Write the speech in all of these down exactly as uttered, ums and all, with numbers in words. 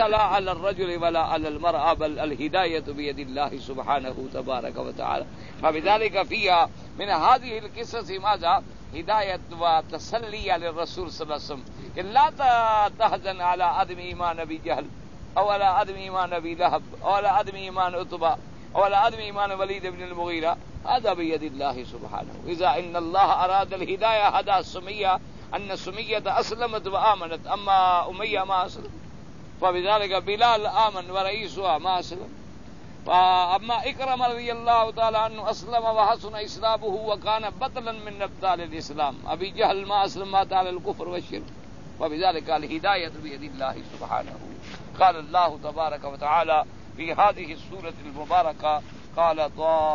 لا على الرجل ولا على المرأة بل الهداية بيد الله سبحانه تبارك وتعالى. فبذلك فيها من هذه القصص ماذا؟ هداية وتسلية للرسول صلى الله عليه وسلم، لا تحزن على عدم إيمان أبي جهل أو على عدم إيمان أبي لهب أو على عدم إيمان عتبة أو على عدم إيمان وليد بن المغيرة، هذا بيد الله سبحانه. إذا إن الله أراد الهداية هدى سمية، أن سمية أسلمت وآمنت، أما أمية ما أسلم، فبذلك بلال آمن ورئيسها ما أسلم. فأما إكرم رضي الله تعالى عنه أسلم وحسن إسلامه وكان بطلا من أبطال الإسلام. أبي جهل ما أسلم، مات على الكفر والشرك، وبذلك الهداية بيد الله سبحانه. قال الله تبارك وتعالى في هذه السورة المباركة قال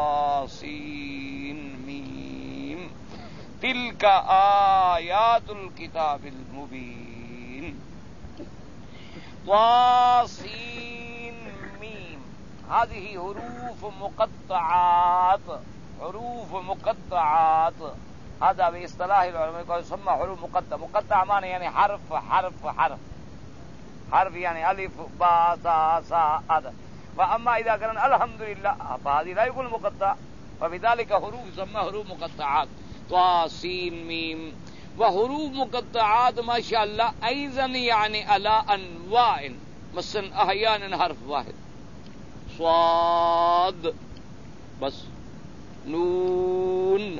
طاسين ميم تلك آيات الكتاب المبين. طاسين ميم هذه حروف مقطعات، حروف مقطعات، هذا باصطلاح العلماء يسمى حروف مقطعة. مقطع معنى يعني حرف حرف حرف حرف، يعني ألف باء تاء ساء هذا. وأما إذا كان الحمد لله فهذه لا يقول مقطع، فبذلك حروف يسمى حروف مقطعات. طاسين ميم. وحروف مقطعات ما شاء الله أيضا يعني على أنواع، مثلا أحيانا حرف واحد صاد بس، نون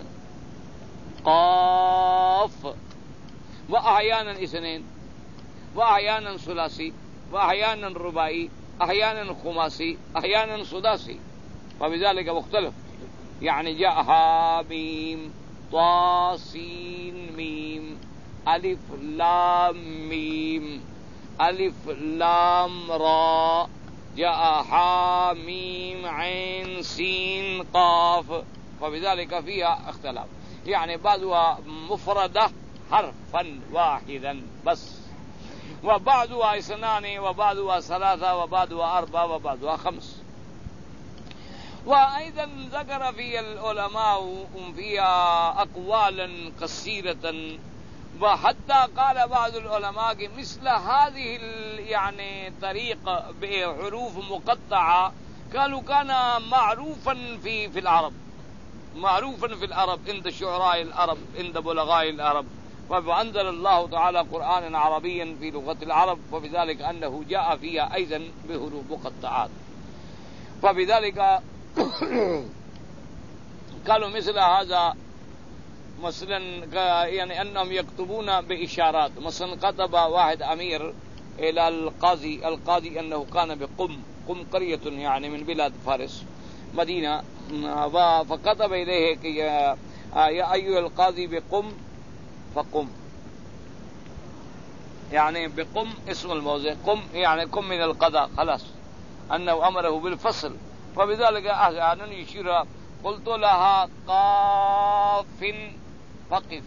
قاف، وأحيانا اثنين، وأحيانا ثلاثي، وأحيانا رباعي، أحيانا خماسي، أحيانا سداسي، فبذلك مختلف. يعني جاء ها ميم طاسين ميم ألف لام ميم ألف لام را، جاء ها ميم عين سين قاف، فبذلك فيها اختلاف. يعني بعضها مفردة حرفا واحدا بس، وبعضها اثنان، وبعضها ثلاثة، وبعضها أربعة، وبعضها خمس. وأيضا ذكر في العلماء فيها أقوالا كثيرة، وحتى قال بعض العلماء مثل هذه يعني طريقة بحروف مقطعة قالوا كان معروفا في في العرب، معروفا في العرب عند شعراء العرب، عند بلغاء العرب، وأنزل الله تعالى قرآنا عربيا في لغة العرب، وبذلك أنه جاء فيها أيضا بحروف مقطعات. فبذلك قالوا مثل هذا مثلا يعني أنهم يكتبون بإشارات. مثلا كتب واحد أمير إلى القاضي، القاضي أنه كان بقم، قم قرية يعني من بلاد فارس مدينة، فكتب إليه يا أيها القاضي بقم فقم، يعني بقم اسم الموضع، قم يعني قم من القضاء، خلاص أنه أمره بالفصل. وبذلك أحيانا يشير قلت لها قاف فقفي،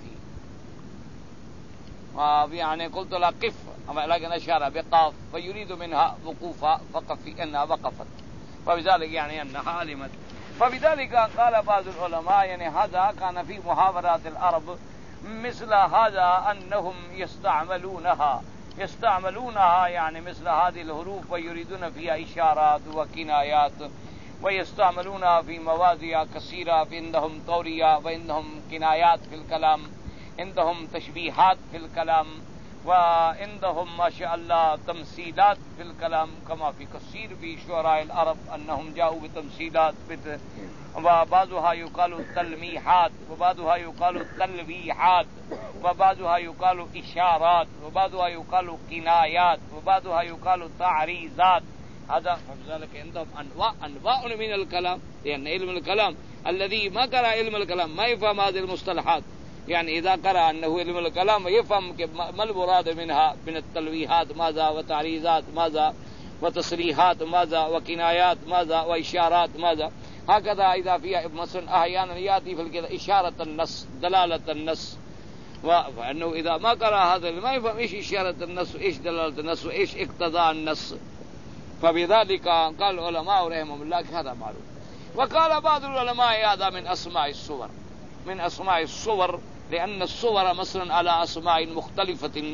يعني قلت لها قف لكن أشار بقاف فيريد منها وقوفها فقفي أنها وقفت، فبذلك يعني أنها علمت. فبذلك قال بعض العلماء يعني هذا كان في محاورات العرب مثل هذا أنهم يستعملونها يستعملونها يعني مثل هذه الحروف ويريدون فيها إشارات وكنايات، ويستعملونها في مواضع كثيرة، عندهم طورية وعندهم كنايات في الكلام، عندهم تشبيهات في الكلام، وعندهم ما شاء الله تمثيلات في الكلام، كما في كثير في شعراء العرب أنهم جاءوا بتمثيلات، وبعضها يقال تلميحات، وبعضها يقال تلويحات، وبعضها يقال إشارات، وبعضها يقال كنايات، وبعضها يقال تعريضات. هذا فلذلك عندهم أنواع أنواع من الكلام، لأن يعني علم الكلام الذي ما قرأ علم الكلام ما يفهم هذه المصطلحات. يعني إذا قرأ أنه علم الكلام يفهم ما المراد منها من التلويحات ماذا، وتعريضات ماذا، وتصريحات ماذا، وكنايات ماذا، وإشارات ماذا. هكذا إذا فيها مثلا أحيانا يأتي في الكتاب إشارة النص، دلالة النص، وأنه إذا ما قرأ هذا ما يفهم إيش إشارة النص، إيش دلالة النص، وإيش اقتضاء النص. فبذلك قال العلماء رحمهم الله هذا معروف. وقال بعض العلماء هذا من أسماء الصور، من أسماء الصور، لأن الصور مثلا على أسماء مختلفة،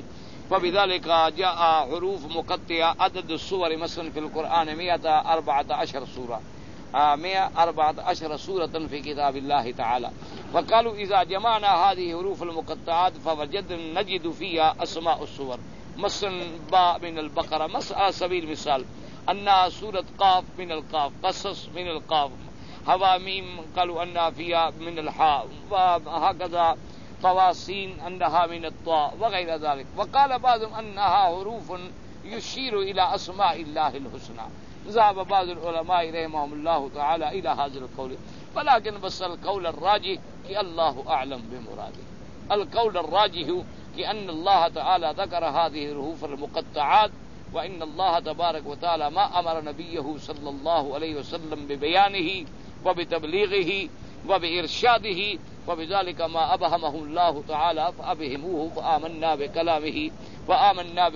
وبذلك جاء حروف مقطعة عدد السور مثلا في القرآن مئة أربعة عشر سورة مئة أربعة عشر سورة في كتاب الله تعالى. فقالوا إذا جمعنا هذه حروف المقطعات فوجدنا نجد فيها أسماء السور مثلا باء من البقرة مثلا على سبيل المثال أنها سورة قاف من القاف، قصص من القاف، حواميم قالوا أنها فيها من الحاء، وهكذا طواسين أنها من الطاء وغير ذلك. وقال بعضهم أنها حروف يشير إلى أسماء الله الحسنى. ذهب بعض العلماء رحمهم الله تعالى إلى هذا القول، ولكن بس القول الراجح کہ الله أعلم بمراده. القول الراجح لأن الله تعالى ذكر هذه الحروف المقطعات، وإن الله تبارك وتعالى ما أمر نبيه صلى الله عليه وسلم ببيانه وبتبليغه وبإرشاده، وبذلك ما أبهمه الله تعالى فأبهموه فآمنا بكلامه وآمنا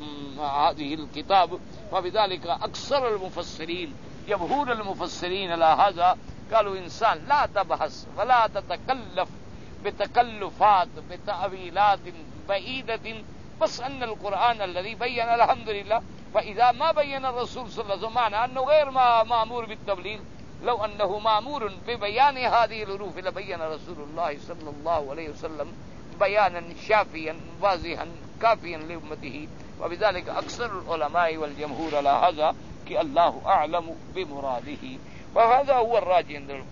بهذه الكتاب. وبذلك أكثر المفسرين جمهور المفسرين على هذا قالوا إنسان لا تبحث ولا تتكلف بتكلفات بتأويلات بعيدة، بس أن القرآن الذي بين الحمد لله. فإذا ما بين الرسول صلى الله عليه وسلم معنى أنه غير ما مأمور بالتبليغ. لو أنه مأمور ببيان هذه الحروف لبين رسول الله صلى الله عليه وسلم بيانا شافيا واضحا كافيا لأمته. وبذلك أكثر العلماء والجمهور على هذا کہ الله أعلم بمراده، وهذا هو الراجح عندهم.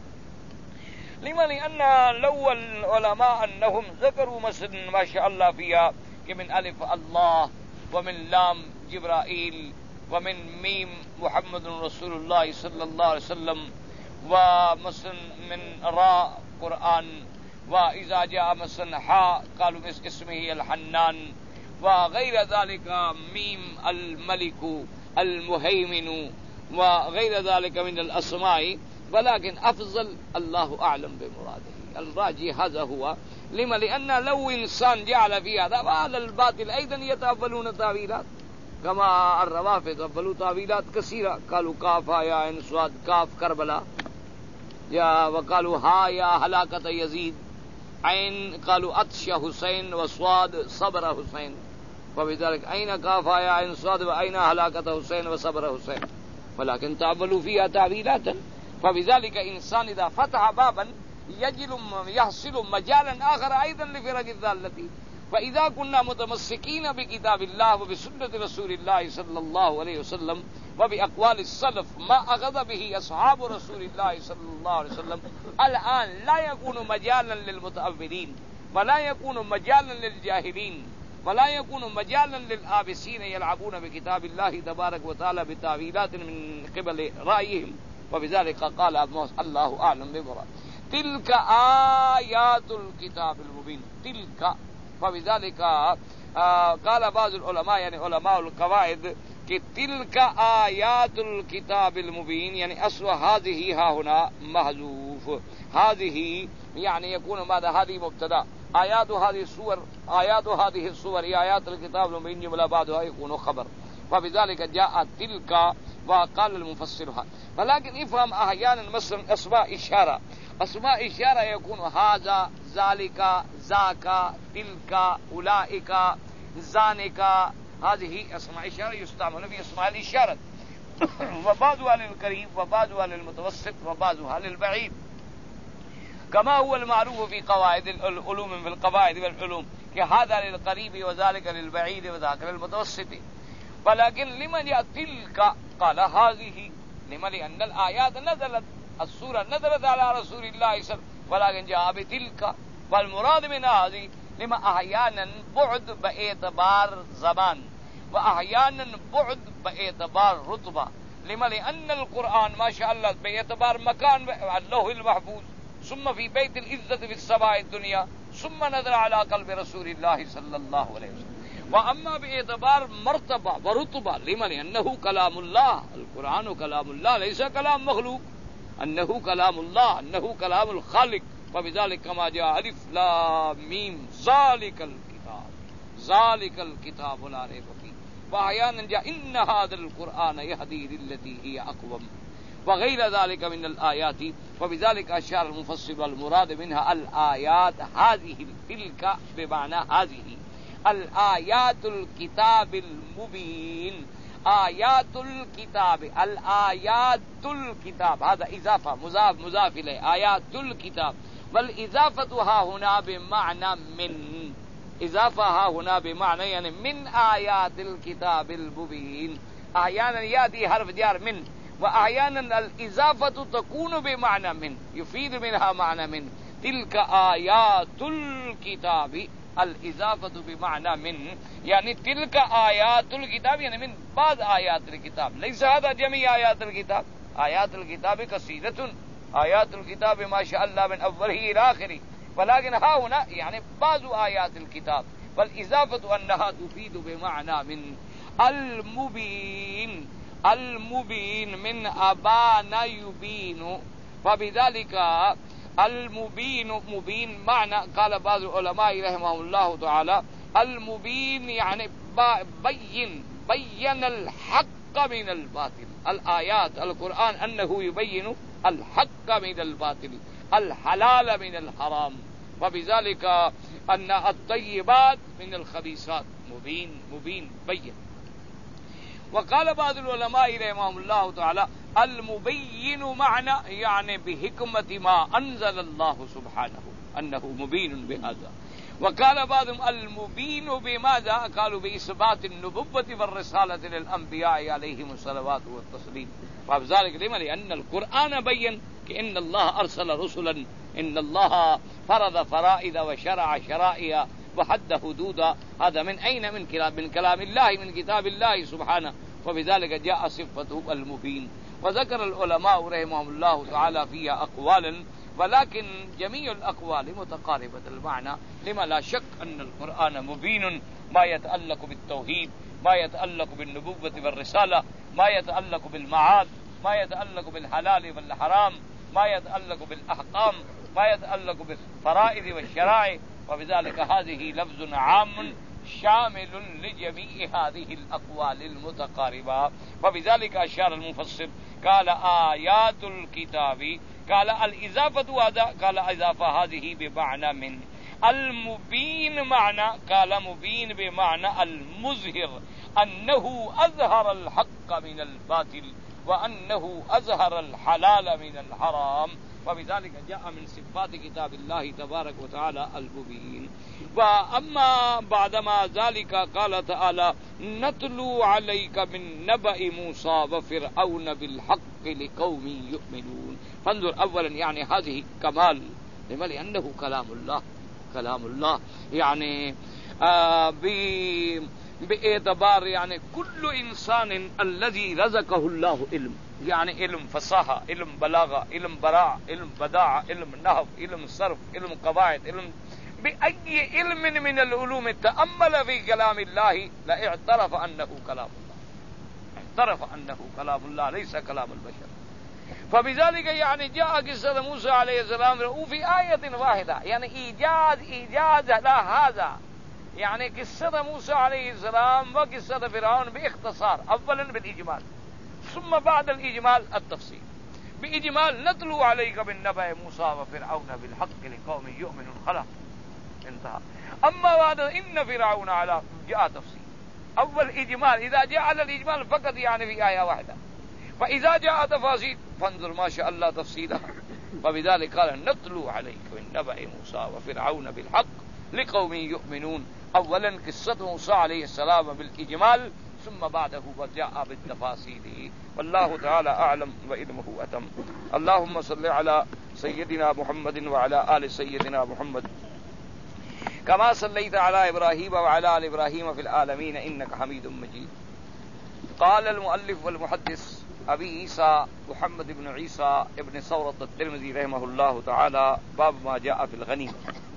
لما لأن لو العلماء أنهم ذكروا مثلا ما شاء الله فيها من ألف الله ومن لام جبرائيل ومن ميم محمد رسول الله صلى الله عليه وسلم، ومثلا من راء قرآن، وإذا جاء مثلا حاء قالوا اسمه الحنان، وغير ذلك ميم الملك المهيمن وغير ذلك من الأسماء. ولكن أفضل الله أعلم بمراده. الراجي هذا هو. لما لأن لو إنسان جعل في هذا وعلى الباطل أيضا يتأولون تأويلات، كما الروافض تأولوا تأويلات كثيرة. قالوا كاف يا عين صاد كاف كربلاء، يا وقالوا ها يا هلاكة يزيد، عين قالوا عطش حسين وصاد صبر حسين. فبذلك أين كاف يا عين صاد وأين هلاكة حسين وصبر حسين؟ ولكن تأولوا فيها تأويلاتا. فبذلك إنسان إذا فتح بابا يجل يحصل مجالا آخر أيضا لفرق الضالة. فإذا كنا متمسكين بكتاب الله وبسنة رسول الله صلى الله عليه وسلم وبأقوال السلف ما أخذ به أصحاب رسول الله صلى الله عليه وسلم، الآن لا يكون مجالا للمتأولين ولا يكون مجالا للجاهلين ولا يكون مجالا للآبسين يلعبون بكتاب الله تبارك وتعالى بتأويلات من قبل رأيهم. وبذلك قال الله أعلم بمراده. تلك آيات الكتاب المبين. تلك. فبذلك آه قال بعض العلماء يعني علماء القواعد کہ تلك آيات الكتاب المبين يعني أصل هذه ها هنا محذوف. هذه يعني يكون ماذا؟ هذه مبتدا، آيات هذه السور آيات هذه السور هي آيات الكتاب المبين جملة بعدها يكون خبر. وبذلك جاء تلك وقال المفسرها. ولكن افهم أحيانا مثلا أسماء إشارة، أسماء إشارة يكون هذا ذلك ذاك تلك أولئك ذانك، هذه أسماء إشارة يستعمل في أسماء الإشارة. وبعضها للقريب وبعضها للمتوسط وبعضها للبعيد، كما هو المعروف في قواعد العلوم في القواعد والعلوم کہ هذا للقريب وذلك للبعيد وذاك للمتوسط. ولكن لمن جاء تلك قال هذه، لمن لأن الآيات نزلت السورة نزلت على رسول الله صلى الله عليه وسلم، ولكن جاء بتلك. والمراد من هذه لما أحيانا بعد باعتبار زمان وأحيانا بعد باعتبار رتبة. لما لأن القرآن ما شاء الله باعتبار مكان اللوح المحفوظ، ثم في بيت العزة في السماء الدنيا، ثم نزل على قلب رسول الله صلى الله عليه وسلم. وأما باعتبار مرتبة ورتبة لما لأنه كلام الله، القرآن كلام الله ليس كلام مخلوق، أنه كلام الله، أنه كلام الخالق. وبذلك كما جاء ألف لام ميم ذلك الكتاب ذلك الكتاب لا ريب فيه. وأحيانا جاء إن هذا القرآن يهدي للتي هي أقوم وغير ذلك من الآيات. وبذلك أشار المفسر والمراد منها الآيات هذه تلك بمعنى هذه. الآيات الكتاب المبين. آيات الكتاب، الآيات الكتاب، هذا إضافة، مضاف مضاف إليه، آيات الكتاب. والإضافة ها هنا بمعنى من، إضافة ها هنا بمعنى يعني من آيات الكتاب المبين. أحيانا يأتي حرف جار من، وأحيانا الإضافة تكون بمعنى من، يفيد منها معنى من. تلك آيات الكتاب، الإضافة بمعنى من، يعني تلك آيات الكتاب يعني من بعض آيات الكتاب، ليس هذا جميع آيات الكتاب. آيات الكتاب كثيرة، آيات الكتاب ما شاء الله من أوله إلى آخره، ولكن ها هنا يعني بعض آيات الكتاب، والإضافة أنها تفيد بمعنى من. المبين، المبين من أبان يبين، فبذلك المبين مبين معنى، قال بعض العلماء رحمه الله تعالى المبين يعني بين، بين الحق من الباطل. الآيات القرآن أنه يبين الحق من الباطل، الحلال من الحرام، وبذلك أن الطيبات من الخبيثات. مبين، مبين بين. وقال بعض العلماء رحمهم الله تعالى المبين معنى يعني بحكمة ما أنزل الله سبحانه، أنه مبين بهذا. وقال بعضهم المبين بماذا؟ قالوا بإثبات النبوة والرسالة للأنبياء عليهم الصلوات والتسليم. وبذلك لما؟ لأن القرآن بين كأن الله أرسل رسلا، إن الله فرض فرائض وشرع شرائع وحد حدودا. هذا من أين؟ من كلام، من كلام الله، من كتاب الله سبحانه، وبذلك جاء صفته المبين. وذكر العلماء رحمهم الله تعالى فيها أقوالا، ولكن جميع الأقوال متقاربة المعنى، لما لا شك أن القرآن مبين ما يتعلق بالتوحيد، ما يتعلق بالنبوة والرسالة، ما يتعلق بالمعاد، ما يتعلق بالحلال والحرام، ما يتعلق بالأحكام، ما يتعلق بالفرائض والشرائع. وبذلك هذه لفظ عام شامل لجميع هذه الأقوال المتقاربة. وبذلك أشار المفسر قال آيات الكتاب، قال الإضافة هذا، قال إضافة هذه بمعنى من. المبين معنى، قال مبين بمعنى المظهر، أنه أظهر الحق من الباطل، وأنه أظهر الحلال من الحرام. وبذلك جاء من صفات كتاب الله تبارك وتعالى المبين. وأما بعدما ذلك قال تعالى نتلو عليك من نبأ موسى وفرعون بالحق لقوم يؤمنون. فانظر أولا يعني هذه كمال، لما؟ لأنه كلام الله، كلام الله يعني آه باعتبار يعني كل إنسان الذي رزقه الله علم، يعني علم فصاحة، علم بلاغة، علم براعة، علم بداعة، علم نحو، علم صرف، علم قواعد، علم بأي علم من العلوم تأمل في كلام الله لاعترف أنه كلام الله، اعترف أنه كلام الله ليس كلام البشر. فبذلك يعني جاء قصة موسى عليه السلام وفي آية واحدة، يعني إيجاز إيجاز لا هذا، يعني قصة موسى عليه السلام وقصة فرعون باختصار، أولا بالإجمال ثم بعد الإجمال التفصيل. بإجمال نتلو عليك من نبأ موسى وفرعون بالحق لقوم يؤمنون، خلاص انتهى. أما بعد إن فرعون على جاء تفصيل. أول إجمال، إذا جاء على الإجمال فقط يعني في آية واحدة، فإذا جاء تفاصيل فانظر ما شاء الله تفصيلها. وبذلك قال نتلو عليك من نبأ موسى وفرعون بالحق لقوم يؤمنون. أولا قصة موسى عليه السلام بالإجمال، ثم بعده وجاء بالتفاصيل. والله تعالى أعلم وعلمه أتم. اللهم صل على سيدنا محمد وعلى آل سيدنا محمد كما صليت على إبراهيم وعلى آل إبراهيم في العالمين إنك حميد مجيد. قال المؤلف والمحدث أبي عيسى محمد بن عيسى ابن ثورة الترمذي رحمه الله تعالى باب ما جاء في الغنيمة.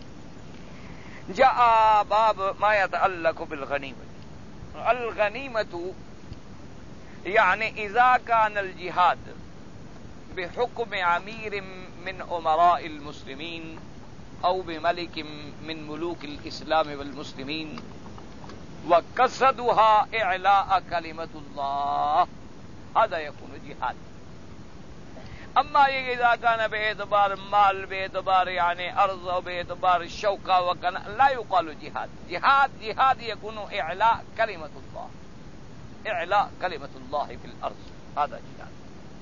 جاء باب ما يتعلق بالغنيمة. الغنيمة يعني إذا كان الجهاد بحكم أمير من أمراء المسلمين أو بملك من ملوك الإسلام والمسلمين وقصدها إعلاء كلمة الله، هذا يكون جهاد. اما یہ اذا كان باعتبار مال باعتبار يعني ارض باعتبار شوكة وكان لا يقال جهاد. جهاد جهاد يكون اعلاء كلمة الله، اعلاء كلمة الله في الارض، هذا جهاد.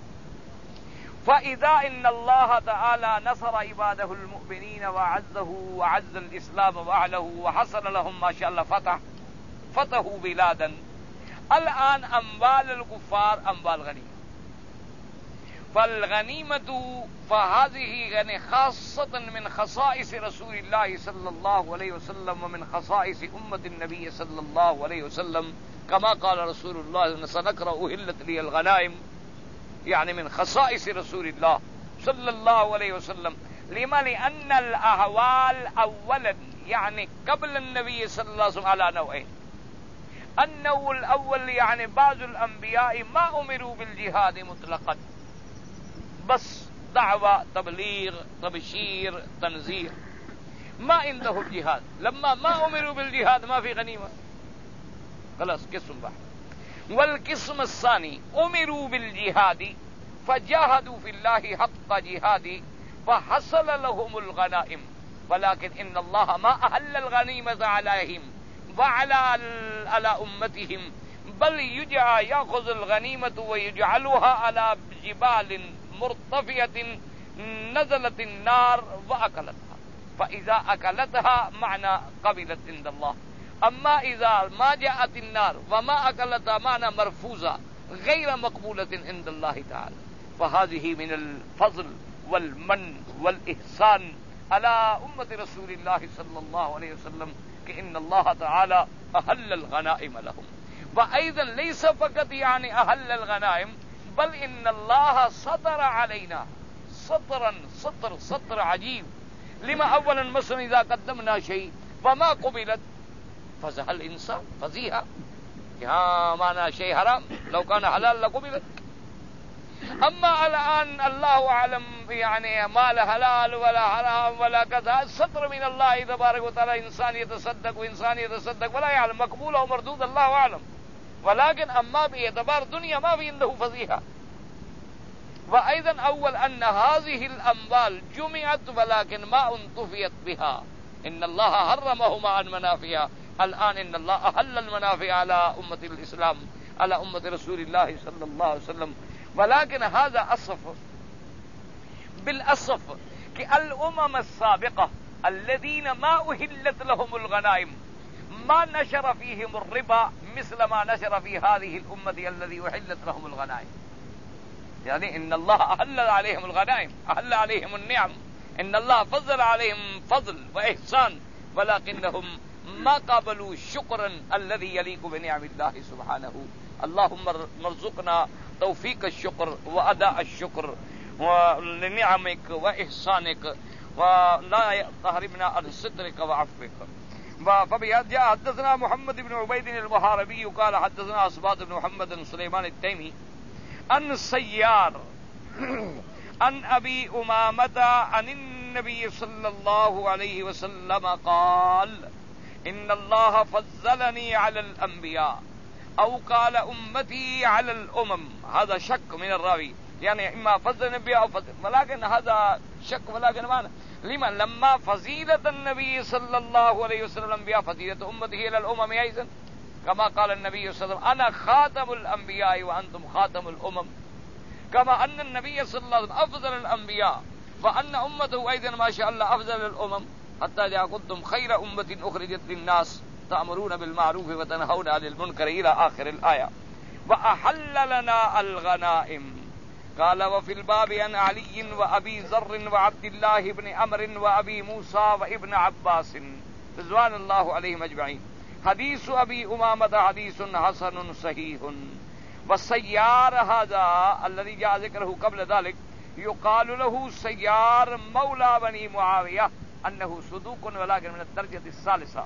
فاذا ان الله تعالى نصر عباده المؤمنين وعزه وعز الاسلام واهله وحصل لهم ما شاء الله فتح فتحوا بلادا. الان اموال الكفار اموال غنيمة، فالغنيمة فهذه يعني خاصة من خصائص رسول الله صلى الله عليه وسلم ومن خصائص أمة النبي صلى الله عليه وسلم، كما قال رسول الله سنقرأ أهلت لي الغنائم، يعني من خصائص رسول الله صلى الله عليه وسلم. لما؟ لأن الأهوال أولا يعني قبل النبي صلى الله عليه وسلم على نوعين. النوع الأول يعني بعض الأنبياء ما أمروا بالجهاد مطلقا، بس دعوة تبلیغ تبشير تنذير، ما عنده الجهاد. لما ما أمروا بالجهاد ما في غنيمة، خلاص قسم واحد. والقسم الثاني أمروا بالجهاد فجاهدوا في الله حق جهاده فحصل لهم الغنائم، ولكن إن الله ما أهل الغنيمة عليهم وعلى على أمتهم، بل يجعل يأخذ الغنيمة ويجعلها على جبال مرتفعة نزلت النار وأكلتها، فإذا أكلتها معنى قبلت عند الله. أما إذا ما جاءت النار وما أكلتها معنى مرفوزة غير مقبولة عند الله تعالى. فهذه من الفضل والمن والإحسان على أمة رسول الله صلى الله عليه وسلم كأن الله تعالى أهل الغنائم لهم. وأيضا ليس فقط يعني أهل الغنائم، بل إن الله سطر علينا سطرا سطر سطر عجيب. لما؟ أولا مثلا إذا قدمنا شيء وما قبلت فزح الإنسان فزيها، ها معنى شيء حرام، لو كان حلال لقبلت. أما الآن الله أعلم يعني ما لا حلال ولا حرام ولا كذا، السطر من الله تبارك وتعالى. إنسان يتصدق وإنسان يتصدق ولا يعلم مقبول أو مردود، الله أعلم. ولكن أما باعتبار دنيا ما في عنده فضيحة. وأيضا أول أن هذه الأموال جمعت ولكن ما انتفيت بها، إن الله حرمهما عن منافعها. الآن إن الله أحل المنافع على أمة الإسلام على أمة رسول الله صلى الله عليه وسلم. ولكن هذا أصف بالأصف كالأمم السابقة الذين ما أهلت لهم الغنائم ما نشر فيهم الربا مثل ما نشر في هذه الأمة الذي أحلت لهم الغنائم. يعني إن الله أحل عليهم الغنائم، أحل عليهم النعم، إن الله فضل عليهم فضل وإحسان، ولكنهم ما قابلوا شكرا الذي يليق بنعم الله سبحانه. اللهم ارزقنا توفيق الشكر وأداء الشكر لنعمك وإحسانك، ولا تحرمنا عن سترك وعفوك. فبهذا جاء حدثنا محمد بن عبيد المحاربي قال حدثنا أصباط بن محمد سليمان التيمي عن السيار عن أبي أمامة عن النبي صلى الله عليه وسلم قال إن الله فضلني على الأنبياء أو قال أمتي على الأمم. هذا شك من الراوي، يعني إما فضل النبي أو فضل، ولكن هذا شك. ولكن معنى لمن لما فضيلة النبي صلى الله عليه وسلم بها فضيلة أمته إلى الأمم أيضا، كما قال النبي صلى الله عليه وسلم أنا خاتم الأنبياء وأنتم خاتم الأمم، كما أن النبي صلى الله عليه وسلم أفضل الأنبياء وأن أمته أيضا ما شاء الله أفضل الأمم، حتى إذا كنتم خير أمة أخرجت للناس تأمرون بالمعروف وتنهون عن المنكر إلى آخر الآية. وأحل لنا الغنائم. قال وفي الباب عن علي وأبي ذر وعبد الله بن عمرو وأبي موسى وابن عباس رضوان الله عليهم أجمعين. حديث أبي أمامة حديث حسن صحيح. والسيار هذا الذي جاء ذكره قبل ذلك يقال له سيار مولى بني معاوية، أنه صدوق ولكن من الدرجة الثالثة.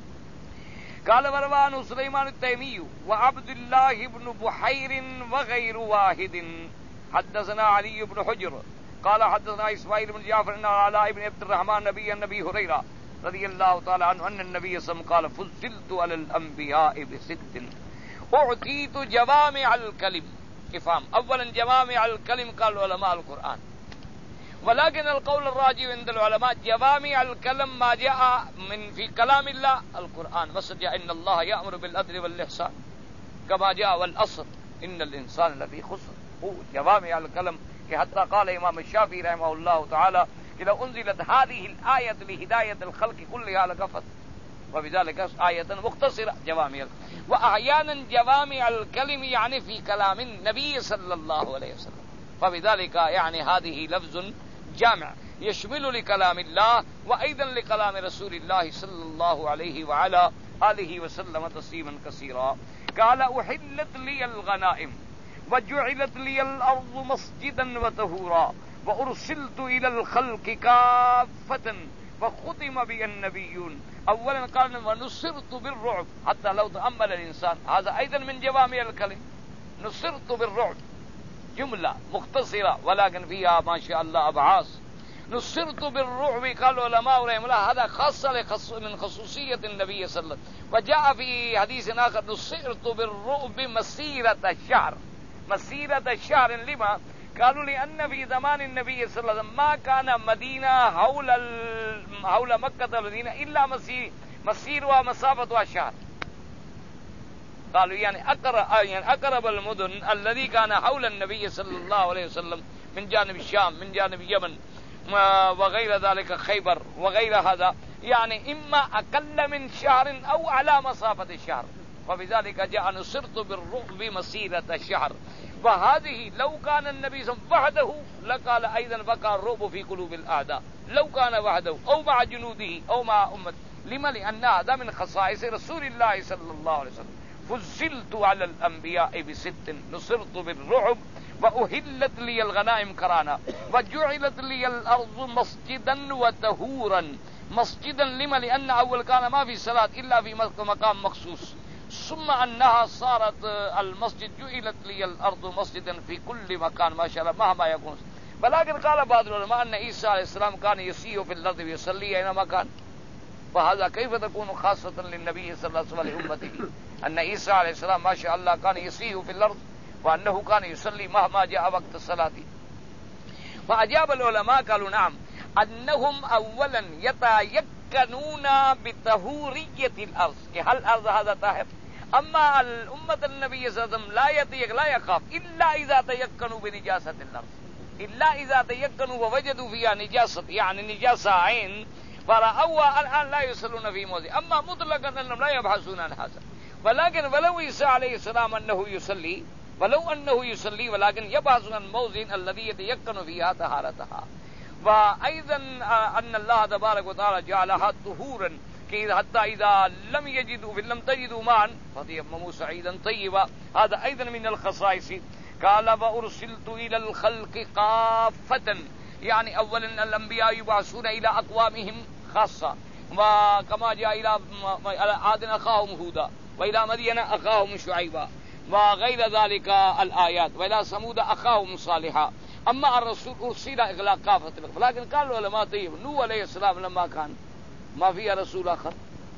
قال وروان سليمان التيمي وعبد الله بن بحير وغير واحد حدثنا علي بن حجر قال حدثنا إسماعيل بن جعفر أن علاء بن عبد الرحمن نبي النبي هريرة رضي الله تعالى عنه أن النبي صلى الله عليه وسلم قال فضلت على الأنبياء بست أعطيت جوامع الكلم افهام. اولا جوامع الكلم قال علماء القرآن، ولكن القول الراجح عند العلماء جوامع الكلم ما جاء من في كلام الله القرآن، وسجى ان الله يأمر بالعدل والإحسان كما جاء والعصر ان الانسان لفي خسر. هو جوامع الكلم کہ حتى قال امام الشافعي رحمه الله تعالى لو انزلت هذه الآية لهداية الخلق كلها لكفت، وبذلك آية مختصرة جوامع. وأحيانا جوامع الكلم يعني في كلام النبي صلى الله عليه وسلم، فبذلك يعني هذه لفظ جامع يشمل لكلام الله وأيضا لكلام رسول الله صلى الله عليه وعلى آله وسلم تسليما كثيرا. قال أحلت لي الغنائم وجعلت لي الأرض مسجدا وطهورا وأرسلت إلى الخلق كافة وختم بي النبيون. اولا قال ونصرت بالرعب، حتى لو تأمل الانسان هذا ايضا من جوامع الكلم. نصرت بالرعب جملة مختصرة ولكن فيها ما شاء الله ابعاث. نصرت بالرعب قال علماء رحمه الله هذا خاصة من خصوصية النبي صلى الله عليه وسلم. وجاء في حديث آخر نصرت بالرعب مسيرة الشهر. مسيرة الشهر لما؟ قالوا لأن في زمان النبي صلى الله عليه وسلم ما كان مدينة حول حول مكة المدينة إلا مسير مسيرها مسافتها شهر. قالوا يعني أقرب يعني أقرب المدن الذي كان حول النبي صلى الله عليه وسلم من جانب الشام من جانب اليمن وغير ذلك خيبر وغير هذا يعني إما أقل من شهر أو على مسافة الشهر، وبذلك جاء نصرت بالرعب مسيرة الشهر. وهذه لو كان النبي صلى الله عليه وسلم وحده لقال أيضا بقى الرعب في قلوب الأعداء، لو كان وحده أو مع جنوده أو مع أمته. لما؟ لأن هذا من خصائص رسول الله صلى الله عليه وسلم. فزلت على الأنبياء بست، نصرت بالرعب وأهلت لي الغنائم كرانا وجعلت لي الأرض مسجدا وطهورا. مسجدا لما؟ لأن أول كان ما في صلاة إلا في مقام مخصوص، ثم أنها صارت المسجد جعلت لي الأرض مسجدا في كل مكان ما شاء الله مهما يكون. ولكن قال بعض العلماء أن عيسى عليه السلام كان يسير في الأرض ويصلي أينما كان، فهذا كيف تكون خاصة للنبي صلى الله عليه وسلم لأمته؟ أن عيسى عليه السلام ما شاء الله كان يسير في الأرض وأنه كان يصلي مهما جاء وقت الصلاة. فأجاب العلماء قالوا نعم، أنهم أولا يتيقنون بطهورية الأرض، هل الأرض هذا طاهر. أما الأمة النبي صلى الله عليه وسلم لا يتيق لا يخاف إلا إذا تيقنوا بنجاسة الأرض، إلا إذا تيقنوا ووجدوا فيها نجاسة يعني نجاسة عين فرأوها الآن لا يصلون في موضع. أما مطلقا أنهم لا يبحثون عن هذا. ولكن ولو عيسى عليه السلام أنه يصلي ولو أنه يصلي ولكن يبحثون عن موضع الذي يتيقن فيها طهارتها. وأيضا أن الله تبارك وتعالى جعلها طهورا حتى إذا لم يجدوا لم تجدوا ماء فتيمموا سعيدا طيبا. هذا أيضا من الخصائص. قال وأرسلت إلى الخلق كافة، يعني أولا الأنبياء يبعثون إلى أقوامهم خاصة، وكما جاء إلى عاد أخاهم هودا وإلى مدين أخاهم شعيبا وغير ذلك الآيات، وإلى ثمود أخاهم صالحا. أما الرسول أرسل إلى كافة، لكن قال العلماء طيب نوح عليه السلام لما كان ما فيها رسول آخر،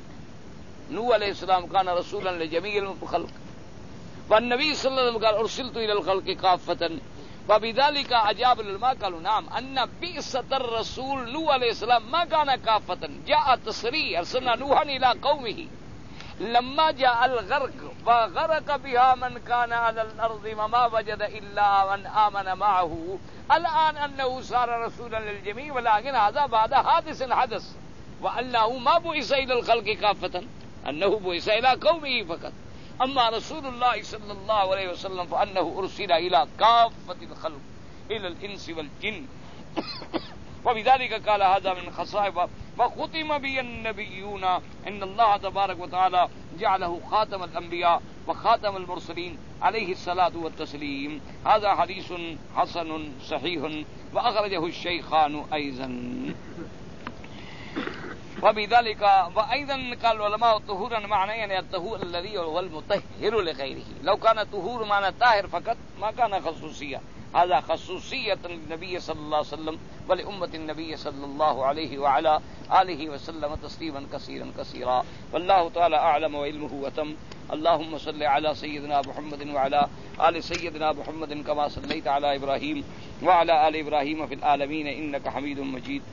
نوح عليه السلام كان رسولا لجميع الخلق، والنبي صلى الله عليه وسلم قال أرسلت إلى الخلق كافة. وبذلك أجاب العلماء قالوا نعم أن بئسة الرسول نوح عليه السلام ما كان كافة، جاء تصريح أرسلنا نوحا إلى قومه لما جاء الغرق فغرق بها من كان على الأرض وما وجد إلا من آمن معه. الآن أنه صار رسولا للجميع، ولكن هذا بعد حادث حدث، وأنه ما بعث إلى الخلق كافة، أنه بعث إلى قومه فقط. أما رسول الله صلى الله عليه وسلم فأنه أرسل إلى كافة الخلق إلى الإنس والجن. وبذلك قال هذا من خصائص. وختم به النبيون، إن الله تبارك وتعالى جعله خاتم الأنبياء وخاتم المرسلين عليه الصلاة والتسليم. هذا حديث حسن صحيح وأخرجه الشيخان أيضا. وبذلك وأيضا قال العلماء طهورا معنى يعني الطهور الذي هو المطهر لغيره. لو كان طهور معنى طاهر فقط ما كان خصوصية، هذا خصوصية للنبي صلى الله عليه وسلم ولأمة النبي صلى الله عليه وعلى آله وسلم تسليما كثيرا كثيرا. والله تعالى أعلم وعلمه وتم. اللهم صل على سيدنا محمد وعلى آل سيدنا محمد كما صليت على إبراهيم وعلى آل إبراهيم في العالمين إنك حميد مجيد.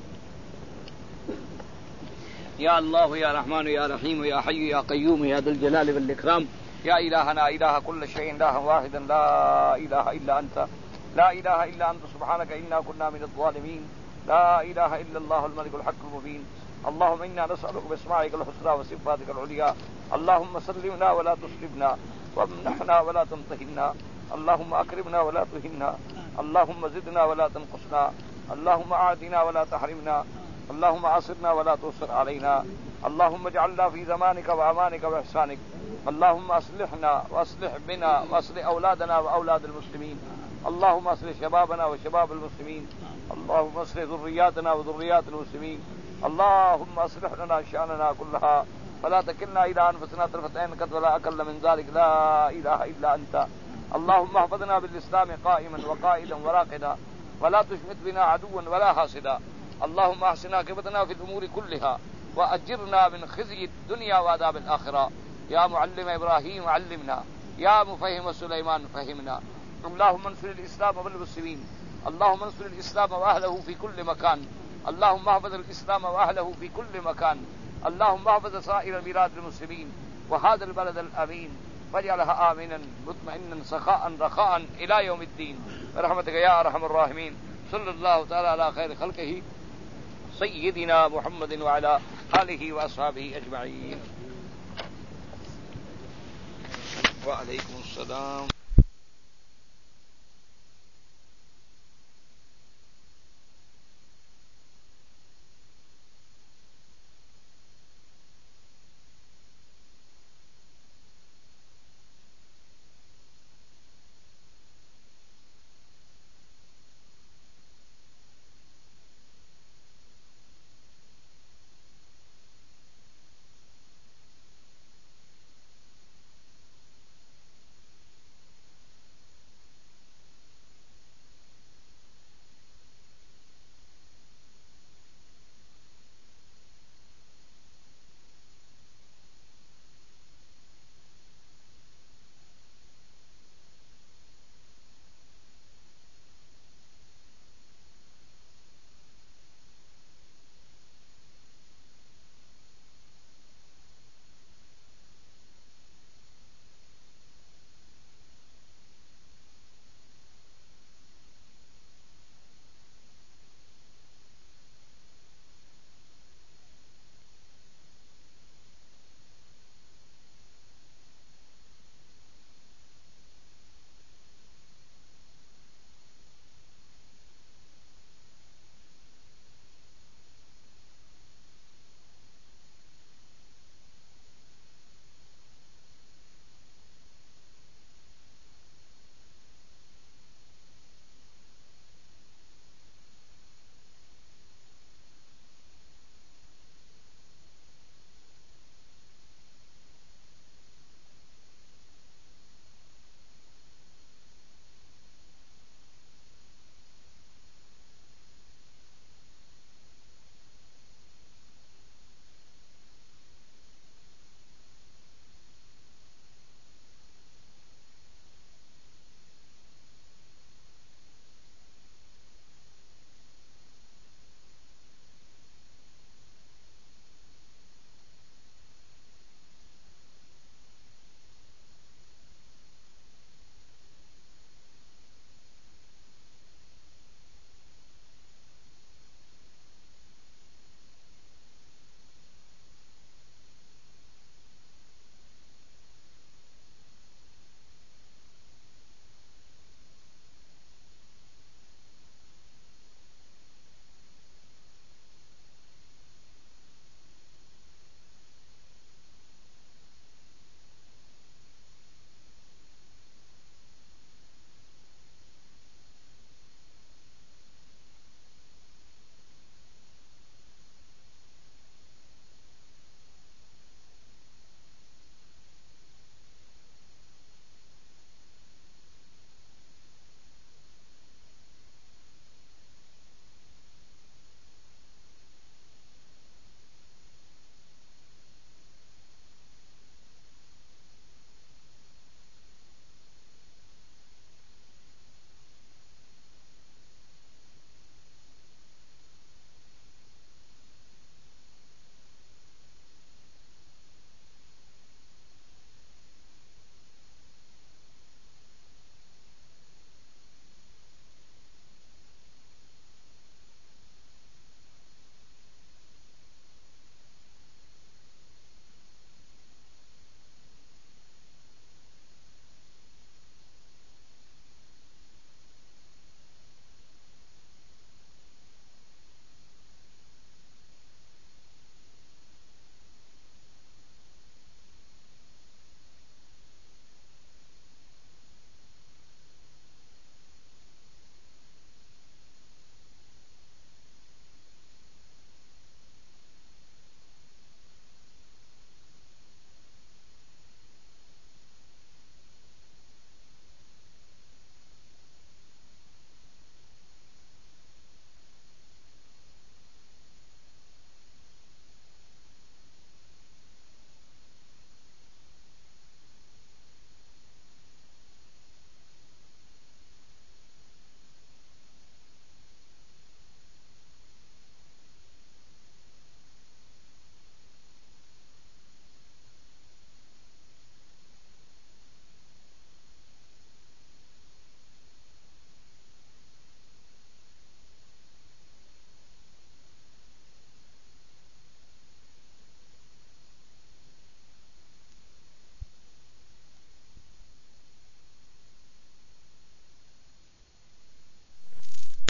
يا الله يا رحمن يا رحيم يا حي يا قيوم يا ذا الجلال والإكرام يا إلهنا إله كل شيء إله واحدا لا إله إلا أنت لا إله إلا أنت سبحانك إنا كنا من الظالمين لا إله إلا الله الملك الحق المبين. اللهم إنا نسألك بأسمائك الحسنى وصفاتك العليا اللهم سلمنا ولا تسلمنا وامنحنا ولا تمتهنا اللهم أكرمنا ولا تهنا اللهم زدنا ولا تنقصنا اللهم أعطنا ولا تحرمنا اللهم أعصرنا ولا تؤثر علينا اللهم اجعلنا في زمانك وأمانك وإحسانك اللهم أصلحنا وأصلح بنا وأصلح أولادنا وأولاد المسلمين اللهم أصلح شبابنا وشباب المسلمين اللهم أصلح ذرياتنا وذريات المسلمين اللهم أصلح لنا شأننا كلها فلا تكلنا إلى أنفسنا طرفة عين قط ولا أقل من ذلك لا إله إلا أنت. اللهم احفظنا بالإسلام قائما وقائدا وراقدا ولا تشمت بنا عدوا ولا حاسدا. اللهم احسن عاقبتنا في الأمور كلها وأجرنا من خزي الدنيا وعذاب الآخرة. يا معلم إبراهيم علمنا يا مفهم سليمان فهمنا. اللهم انصر الإسلام والمسلمين اللهم انصر الإسلام وأهله في كل مكان اللهم احفظ الإسلام وأهله في كل مكان اللهم احفظ سائر بلاد المسلمين وهذا البلد الأمين واجعلها آمنا مطمئنا سخاء رخاء إلى يوم الدين برحمتك يا أرحم الراحمين. صلى الله تعالى على خير خلقه سيدنا محمد وعلى آله وأصحابه أجمعين. وعليكم السلام.